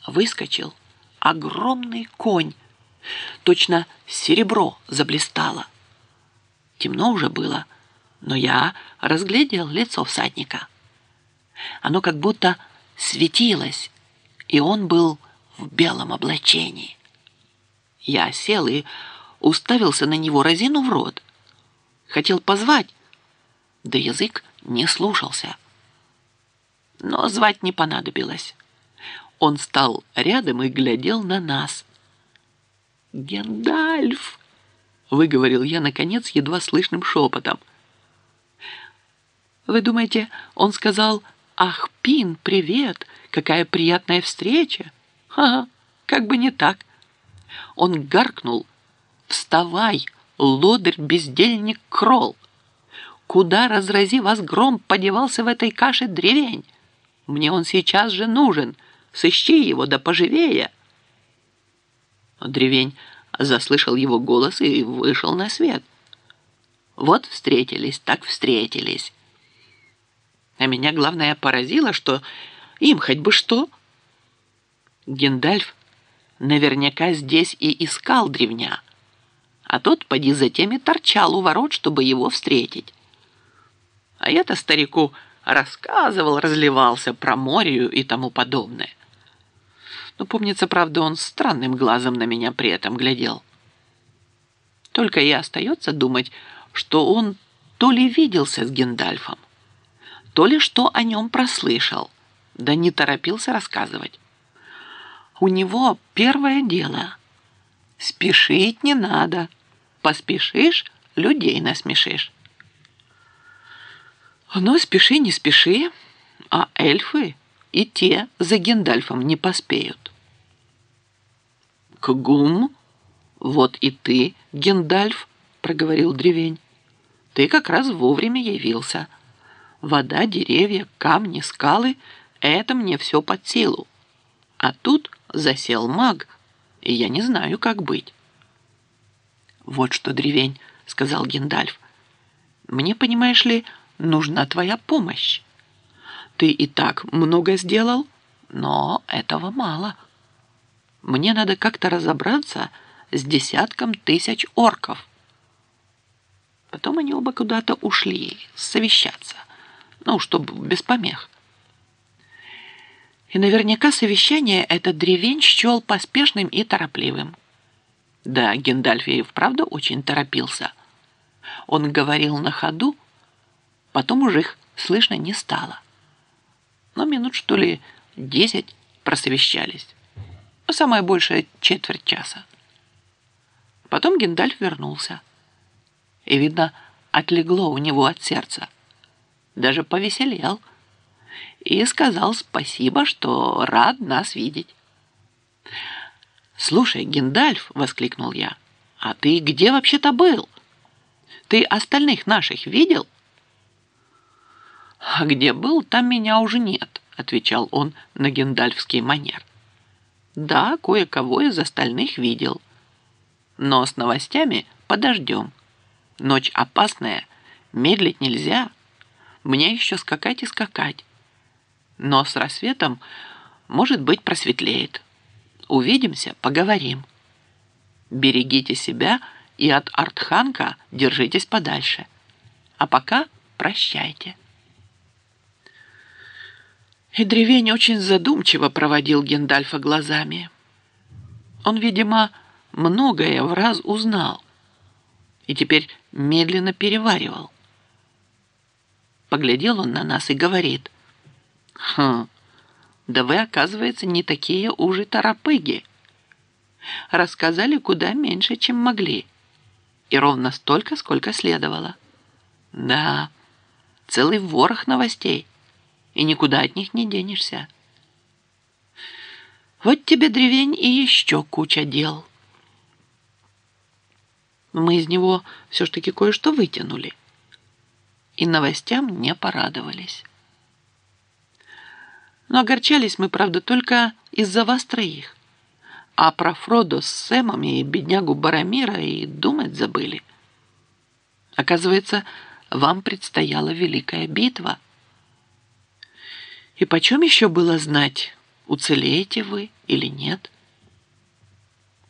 выскочил огромный конь. Точно серебро заблистало. Темно уже было, но я разглядел лицо всадника. Оно как будто светилось, и он был в белом облачении. Я сел и уставился на него, разинув рот. Хотел позвать, да язык не слушался. Но звать не понадобилось. Он стал рядом и глядел на нас. «Гендальф!» — выговорил я, наконец, едва слышным шепотом. «Вы думаете, он сказал: ах, Пин, привет, какая приятная встреча?» Ха-ха, как бы не так. Он гаркнул: «Вставай, лодырь-бездельник Кролл! Куда, разрази вас гром, подевался в этой каше древень? Мне он сейчас же нужен, сыщи его да поживее!» Древень заслышал его голос и вышел на свет. Вот встретились, так встретились. А меня, главное, поразило, что им хоть бы что. Гендальф наверняка здесь и искал древня, а тот, поди, затем и торчал у ворот, чтобы его встретить. А я-то старику рассказывал, разливался про Морию и тому подобное. Но, помнится, правда, он странным глазом на меня при этом глядел. Только и остается думать, что он то ли виделся с Гендальфом, то ли что о нем прослышал, да не торопился рассказывать. У него первое дело. Спешить не надо. Поспешишь, людей насмешишь. Но спеши, не спеши, а эльфы и те за Гендальфом не поспеют. «Кгум, вот и ты, Гендальф», — проговорил древень. «Ты как раз вовремя явился. Вода, деревья, камни, скалы — это мне все под силу. А тут засел маг, и я не знаю, как быть». «Вот что, древень», — сказал Гендальф, — «мне, понимаешь ли, нужна твоя помощь. Ты и так много сделал, но этого мало. Мне надо как-то разобраться с десятком тысяч орков». Потом они оба куда-то ушли совещаться, чтобы без помех. И наверняка совещание этот древень счел поспешным и торопливым. Да, Гендальф и вправду очень торопился. Он говорил на ходу, потом уже их слышно не стало. Но минут, что ли, 10 просовещались. Самое большее четверть часа. Потом Гендальф вернулся. И, видно, отлегло у него от сердца. Даже повеселел. И сказал спасибо, что рад нас видеть. «Слушай, Гендальф», — воскликнул я, — «а ты где вообще-то был? Ты остальных наших видел?» «А где был, там меня уже нет», — отвечал он на гендальфский манер. «Да, кое-кого из остальных видел. Но с новостями подождем. Ночь опасная, медлить нельзя. Мне еще скакать и скакать. Но с рассветом, может быть, просветлеет. Увидимся, поговорим. Берегите себя и от Артханка держитесь подальше. А пока прощайте». И древень очень задумчиво проводил Гендальфа глазами. Он, видимо, многое в раз узнал и теперь медленно переваривал. Поглядел он на нас и говорит: да вы, оказывается, не такие уж и торопыги. Рассказали куда меньше, чем могли, и ровно столько, сколько следовало. Да, целый ворох новостей, и никуда от них не денешься. Вот тебе, древень, и еще куча дел. Мы из него все ж таки кое-что вытянули, и новостям не порадовались. Но огорчались мы, правда, только из-за вас троих. А про Фродо с Сэмом и беднягу Барамира и думать забыли. Оказывается, вам предстояла великая битва. И почем еще было знать, уцелеете вы или нет.